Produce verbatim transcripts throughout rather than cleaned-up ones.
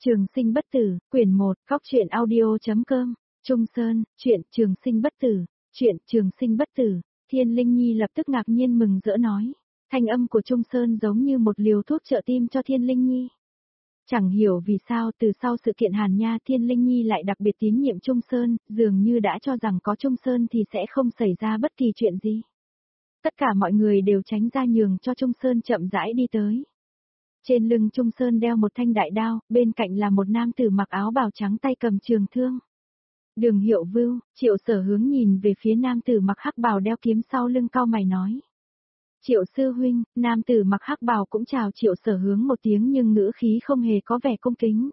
Trường sinh bất tử, quyển một, góc truyện audio.com, Trung Sơn, chuyện Trường sinh bất tử, chuyện Trường sinh bất tử, Thiên Linh Nhi lập tức ngạc nhiên mừng rỡ nói. Thanh âm của Trung Sơn giống như một liều thuốc trợ tim cho Thiên Linh Nhi. Chẳng hiểu vì sao từ sau sự kiện Hàn Nha Thiên Linh Nhi lại đặc biệt tín nhiệm Trung Sơn, dường như đã cho rằng có Trung Sơn thì sẽ không xảy ra bất kỳ chuyện gì. Tất cả mọi người đều tránh ra nhường cho Trung Sơn chậm rãi đi tới. Trên lưng Trung Sơn đeo một thanh đại đao, bên cạnh là một nam tử mặc áo bào trắng tay cầm trường thương. Đường Hiệu Vưu, Triệu Sở Hướng nhìn về phía nam tử mặc hắc bào đeo kiếm sau lưng cau mày nói. Triệu sư huynh, nam tử mặc hắc bào cũng chào Triệu Sở Hướng một tiếng nhưng ngữ khí không hề có vẻ cung kính.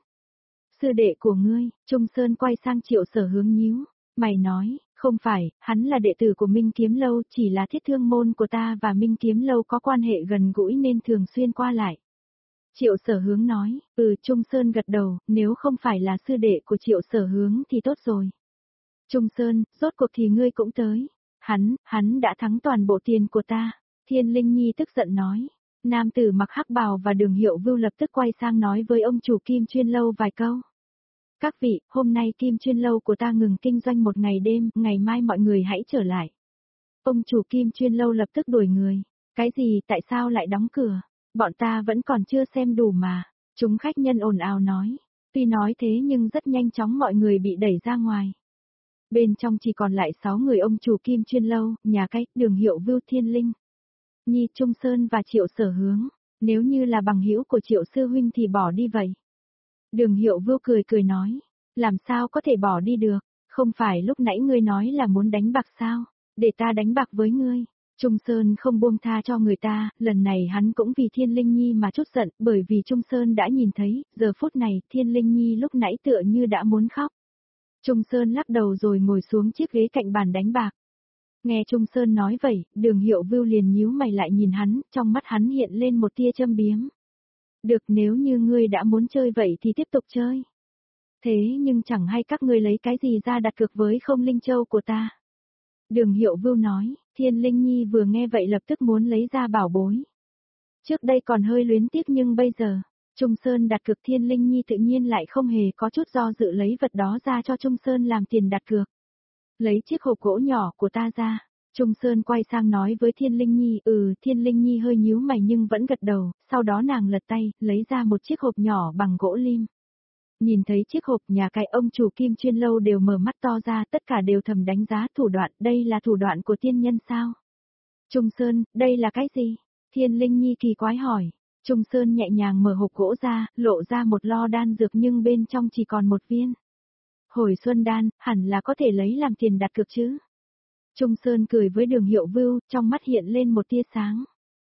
Sư đệ của ngươi, Trung Sơn quay sang Triệu Sở Hướng nhíu, mày nói, không phải, hắn là đệ tử của Minh Kiếm Lâu, chỉ là thiết thương môn của ta và Minh Kiếm Lâu có quan hệ gần gũi nên thường xuyên qua lại. Triệu Sở Hướng nói, ừ, Trung Sơn gật đầu, nếu không phải là sư đệ của Triệu Sở Hướng thì tốt rồi. Trung Sơn, rốt cuộc thì ngươi cũng tới. Hắn, hắn đã thắng toàn bộ tiền của ta. Thiên Linh Nhi tức giận nói. Nam tử mặc hắc bào và Đường Hiệu Vưu lập tức quay sang nói với ông chủ Kim Chuyên Lâu vài câu. Các vị, hôm nay Kim Chuyên Lâu của ta ngừng kinh doanh một ngày đêm, ngày mai mọi người hãy trở lại. Ông chủ Kim Chuyên Lâu lập tức đuổi người. Cái gì, tại sao lại đóng cửa? Bọn ta vẫn còn chưa xem đủ mà. Chúng khách nhân ồn ào nói. Tuy nói thế nhưng rất nhanh chóng mọi người bị đẩy ra ngoài. Bên trong chỉ còn lại sáu người ông chủ Kim Chuyên Lâu, nhà cách, Đường Hiệu Vưu, Thiên Linh Nhi, Trung Sơn và Triệu Sở Hướng. Nếu như là bằng hữu của Triệu sư huynh thì bỏ đi vậy. Đường Hiệu Vưu cười cười nói. Làm sao có thể bỏ đi được? Không phải lúc nãy ngươi nói là muốn đánh bạc sao? Để ta đánh bạc với ngươi. Trung Sơn không buông tha cho người ta, lần này hắn cũng vì Thiên Linh Nhi mà chút giận, bởi vì Trung Sơn đã nhìn thấy, giờ phút này, Thiên Linh Nhi lúc nãy tựa như đã muốn khóc. Trung Sơn lắc đầu rồi ngồi xuống chiếc ghế cạnh bàn đánh bạc. Nghe Trung Sơn nói vậy, Đường Hiệu Vưu liền nhíu mày lại nhìn hắn, trong mắt hắn hiện lên một tia châm biếm. Được, nếu như ngươi đã muốn chơi vậy thì tiếp tục chơi. Thế nhưng chẳng hay các ngươi lấy cái gì ra đặt cược với Không Linh Châu của ta. Đường Hiệu Vưu nói, Thiên Linh Nhi vừa nghe vậy lập tức muốn lấy ra bảo bối. Trước đây còn hơi luyến tiếc nhưng bây giờ, Trung Sơn đặt cược Thiên Linh Nhi tự nhiên lại không hề có chút do dự lấy vật đó ra cho Trung Sơn làm tiền đặt cược. Lấy chiếc hộp gỗ nhỏ của ta ra, Trung Sơn quay sang nói với Thiên Linh Nhi, ừ, Thiên Linh Nhi hơi nhíu mày nhưng vẫn gật đầu, sau đó nàng lật tay, lấy ra một chiếc hộp nhỏ bằng gỗ lim. Nhìn thấy chiếc hộp, nhà cái ông chủ Kim Chuyên Lâu đều mở mắt to ra, tất cả đều thầm đánh giá thủ đoạn, đây là thủ đoạn của tiên nhân sao? Trung Sơn, đây là cái gì? Thiên Linh Nhi kỳ quái hỏi. Trung Sơn nhẹ nhàng mở hộp gỗ ra, lộ ra một lo đan dược nhưng bên trong chỉ còn một viên. Hồi xuân đan, hẳn là có thể lấy làm tiền đặt cược chứ? Trung Sơn cười với Đường Hiệu Vưu, trong mắt hiện lên một tia sáng.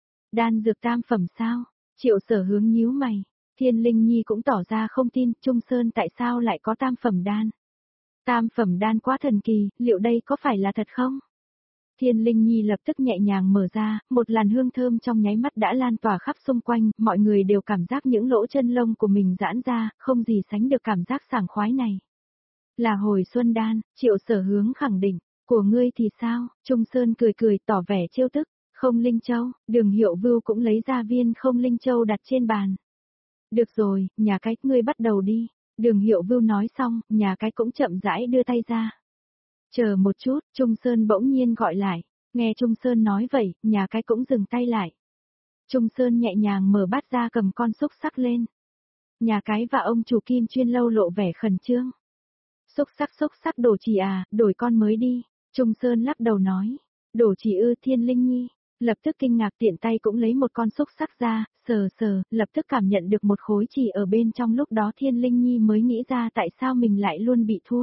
Đan dược tam phẩm sao? Triệu Sở Hướng nhíu mày. Thiên Linh Nhi cũng tỏ ra không tin, Trung Sơn tại sao lại có tam phẩm đan? Tam phẩm đan quá thần kỳ, liệu đây có phải là thật không? Thiên Linh Nhi lập tức nhẹ nhàng mở ra, một làn hương thơm trong nháy mắt đã lan tỏa khắp xung quanh, mọi người đều cảm giác những lỗ chân lông của mình giãn ra, không gì sánh được cảm giác sảng khoái này. Là hồi xuân đan, Triệu Sở Hướng khẳng định, của ngươi thì sao? Trung Sơn cười cười tỏ vẻ trêu tức, Không Linh Châu, Đường Hiệu Vưu cũng lấy ra viên Không Linh Châu đặt trên bàn. Được rồi, nhà cái, ngươi bắt đầu đi. Đường Hiệu Vưu nói xong, nhà cái cũng chậm rãi đưa tay ra. Chờ một chút, Trung Sơn bỗng nhiên gọi lại. Nghe Trung Sơn nói vậy, nhà cái cũng dừng tay lại. Trung Sơn nhẹ nhàng mở bát ra cầm con xúc xắc lên. Nhà cái và ông chủ Kim Chuyên Lâu lộ vẻ khẩn trương. Xúc xắc xúc xắc đổ chỉ à, đổi con mới đi. Trung Sơn lắc đầu nói. Đổ chỉ ư? Thiên Linh Nhi lập tức kinh ngạc tiện tay cũng lấy một con xúc xắc ra, sờ sờ, lập tức cảm nhận được một khối chỉ ở bên trong, lúc đó Thiên Linh Nhi mới nghĩ ra tại sao mình lại luôn bị thua.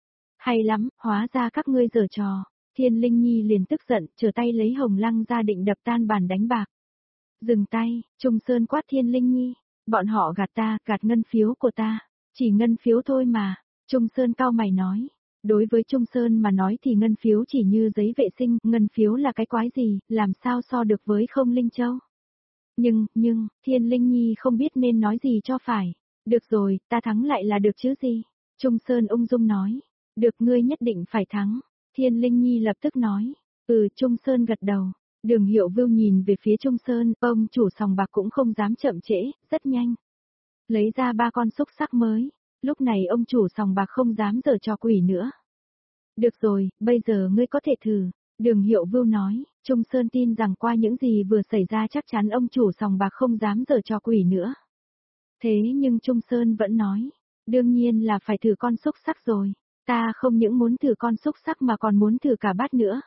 Hay lắm, hóa ra các ngươi giở trò. Thiên Linh Nhi liền tức giận, trở tay lấy hồng lăng ra định đập tan bàn đánh bạc. Dừng tay, Trung Sơn quát Thiên Linh Nhi, bọn họ gạt ta, gạt ngân phiếu của ta, chỉ ngân phiếu thôi mà. Trung Sơn cau mày nói. Đối với Trung Sơn mà nói thì ngân phiếu chỉ như giấy vệ sinh, ngân phiếu là cái quái gì, làm sao so được với Không Linh Châu. Nhưng, nhưng, Thiên Linh Nhi không biết nên nói gì cho phải. Được rồi, ta thắng lại là được chứ gì. Trung Sơn ung dung nói. Được, ngươi nhất định phải thắng. Thiên Linh Nhi lập tức nói. Ừ, Trung Sơn gật đầu. Đường Hiệu Vưu nhìn về phía Trung Sơn, ông chủ sòng bạc cũng không dám chậm trễ, rất nhanh. lấy ra ba con xúc xắc mới. Lúc này ông chủ sòng bạc không dám giở trò quỷ nữa. Được rồi, bây giờ ngươi có thể thử. Đường Hiệu Vưu nói, Trung Sơn tin rằng qua những gì vừa xảy ra chắc chắn ông chủ sòng bạc không dám giở trò quỷ nữa. Thế nhưng Trung Sơn vẫn nói, đương nhiên là phải thử con xúc xắc rồi, ta không những muốn thử con xúc xắc mà còn muốn thử cả bát nữa.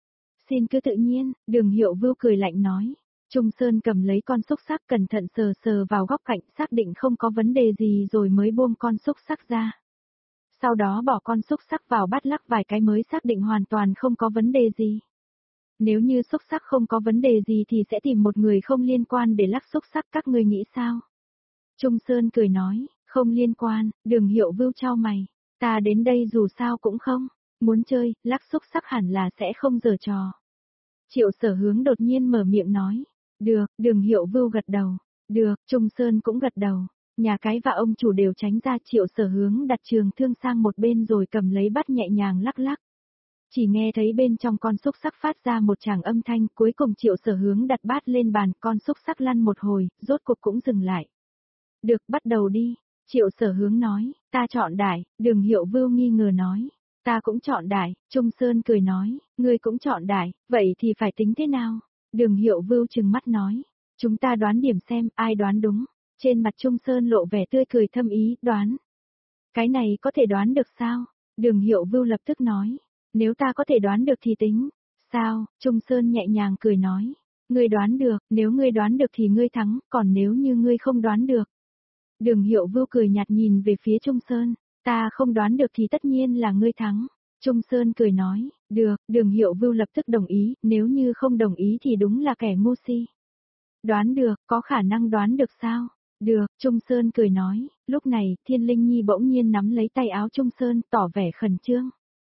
Xin cứ tự nhiên, Đường Hiệu Vưu cười lạnh nói. Trung Sơn cầm lấy con xúc xắc cẩn thận sờ sờ vào góc cạnh xác định không có vấn đề gì rồi mới buông con xúc xắc ra. Sau đó bỏ con xúc xắc vào bát lắc vài cái mới xác định hoàn toàn không có vấn đề gì. Nếu như xúc xắc không có vấn đề gì thì sẽ tìm một người không liên quan để lắc xúc xắc, các người nghĩ sao? Trung Sơn cười nói, không liên quan. Đường Hiệu Vưu chau mày, ta đến đây dù sao cũng không muốn chơi, lắc xúc xắc hẳn là sẽ không giở trò. Triệu Sở Hướng đột nhiên mở miệng nói, được. Đường Hiệu Vưu gật đầu, được. Trung Sơn cũng gật đầu. Nhà cái và ông chủ đều tránh ra. Triệu Sở Hướng đặt trường thương sang một bên rồi cầm lấy bát nhẹ nhàng lắc lắc. Chỉ nghe thấy bên trong con xúc xắc phát ra một tràng âm thanh, cuối cùng Triệu Sở Hướng đặt bát lên bàn, con xúc xắc lăn một hồi, rốt cuộc cũng dừng lại. Được, bắt đầu đi. Triệu Sở Hướng nói, ta chọn đại. Đường Hiệu Vưu nghi ngờ nói, ta cũng chọn đại. Trung Sơn cười nói, ngươi cũng chọn đại, vậy thì phải tính thế nào? Đường Hiệu Vưu trừng mắt nói, chúng ta đoán điểm xem ai đoán đúng. Trên mặt Trung Sơn lộ vẻ tươi cười thâm ý, đoán. Cái này có thể đoán được sao? Đường Hiệu Vưu lập tức nói, nếu ta có thể đoán được thì tính. Sao? Trung Sơn nhẹ nhàng cười nói, ngươi đoán được, nếu ngươi đoán được thì ngươi thắng, còn nếu như ngươi không đoán được. Đường Hiệu Vưu cười nhạt nhìn về phía Trung Sơn, ta không đoán được thì tất nhiên là ngươi thắng. Trung Sơn cười nói, được. Đường Hiệu Vưu lập tức đồng ý, nếu như không đồng ý thì đúng là kẻ ngu si. Đoán được, có khả năng đoán được sao? Được. Trung Sơn cười nói. Lúc này, Thiên Linh Nhi bỗng nhiên nắm lấy tay áo Trung Sơn, tỏ vẻ khẩn trương.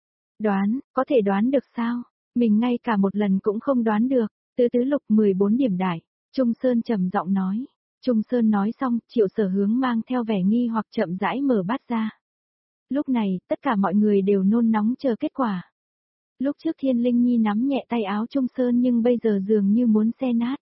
Đoán, có thể đoán được sao? Mình ngay cả một lần cũng không đoán được. Tứ tứ lục mười bốn điểm đại. Trung Sơn trầm giọng nói. Trung Sơn nói xong, Triệu Sở Hướng mang theo vẻ nghi hoặc chậm rãi mở bát ra. Lúc này, tất cả mọi người đều nôn nóng chờ kết quả. Lúc trước Thiên Linh Nhi nắm nhẹ tay áo Trung Sơn nhưng bây giờ dường như muốn xé nát.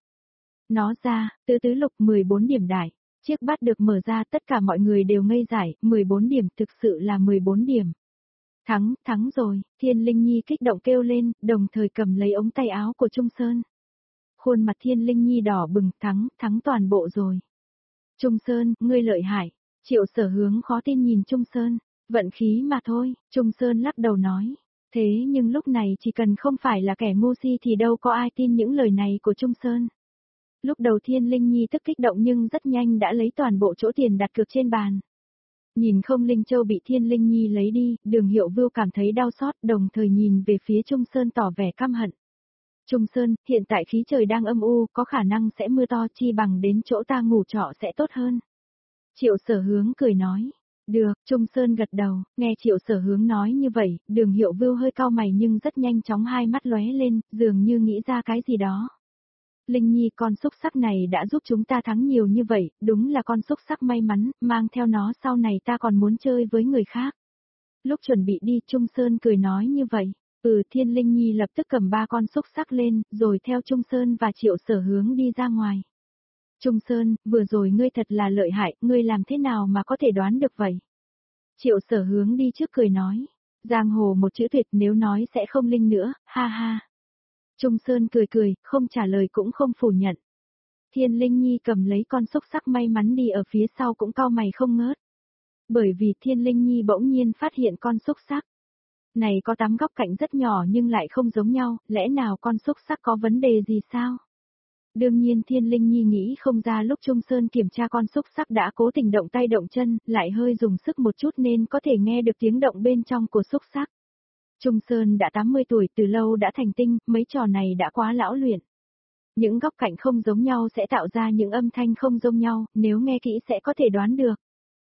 Nó ra, tứ tứ lục mười bốn điểm đại. Chiếc bát được mở ra, tất cả mọi người đều ngây dại, mười bốn điểm, thực sự là mười bốn điểm. Thắng, thắng rồi. Thiên Linh Nhi kích động kêu lên, đồng thời cầm lấy ống tay áo của Trung Sơn. Khuôn mặt Thiên Linh Nhi đỏ bừng, thắng, thắng toàn bộ rồi. Trung Sơn, ngươi lợi hại. Triệu Sở Hướng khó tin nhìn Trung Sơn, vận khí mà thôi. Trung Sơn lắc đầu nói, thế nhưng lúc này chỉ cần không phải là kẻ ngu si thì đâu có ai tin những lời này của Trung Sơn. Lúc đầu Thiên Linh Nhi tức kích động nhưng rất nhanh đã lấy toàn bộ chỗ tiền đặt cược trên bàn. Nhìn không Linh Châu bị Thiên Linh Nhi lấy đi, Đường Hiệu Vưu cảm thấy đau xót, đồng thời nhìn về phía Trung Sơn tỏ vẻ căm hận. Trung Sơn, hiện tại khí trời đang âm u, có khả năng sẽ mưa to, chi bằng đến chỗ ta ngủ trọ sẽ tốt hơn. Triệu Sở Hướng cười nói. Được. Trung Sơn gật đầu, nghe Triệu Sở Hướng nói như vậy, Đường Hiệu Vưu hơi cau mày nhưng rất nhanh chóng hai mắt lóe lên, dường như nghĩ ra cái gì đó. Linh Nhi, con xúc xắc này đã giúp chúng ta thắng nhiều như vậy, đúng là con xúc xắc may mắn, mang theo nó sau này ta còn muốn chơi với người khác. Lúc chuẩn bị đi, Trung Sơn cười nói như vậy. Ừ, Thiên Linh Nhi lập tức cầm ba con xúc xắc lên, rồi theo Trung Sơn và Triệu Sở Hướng đi ra ngoài. Trung Sơn, vừa rồi ngươi thật là lợi hại, ngươi làm thế nào mà có thể đoán được vậy? Triệu Sở Hướng đi trước cười nói. Giang hồ một chữ tuyệt, nếu nói sẽ không linh nữa, ha ha. Trung Sơn cười cười, không trả lời cũng không phủ nhận. Thiên Linh Nhi cầm lấy con xúc xắc may mắn đi ở phía sau cũng cau mày không ngớt. Bởi vì Thiên Linh Nhi bỗng nhiên phát hiện con xúc xắc này có tám góc cạnh rất nhỏ nhưng lại không giống nhau, lẽ nào con xúc xắc có vấn đề gì sao? Đương nhiên Thiên Linh Nhi nghĩ không ra lúc Trung Sơn kiểm tra con xúc xắc đã cố tình động tay động chân, lại hơi dùng sức một chút nên có thể nghe được tiếng động bên trong của xúc xắc. Trung Sơn đã tám mươi tuổi, từ lâu đã thành tinh, mấy trò này đã quá lão luyện. Những góc cạnh không giống nhau sẽ tạo ra những âm thanh không giống nhau, nếu nghe kỹ sẽ có thể đoán được.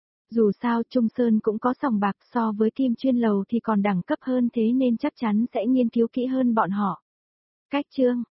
Dù sao Trung Sơn cũng có sòng bạc, so với Kim Chuyên Lầu thì còn đẳng cấp hơn, thế nên chắc chắn sẽ nghiên cứu kỹ hơn bọn họ. Cách chương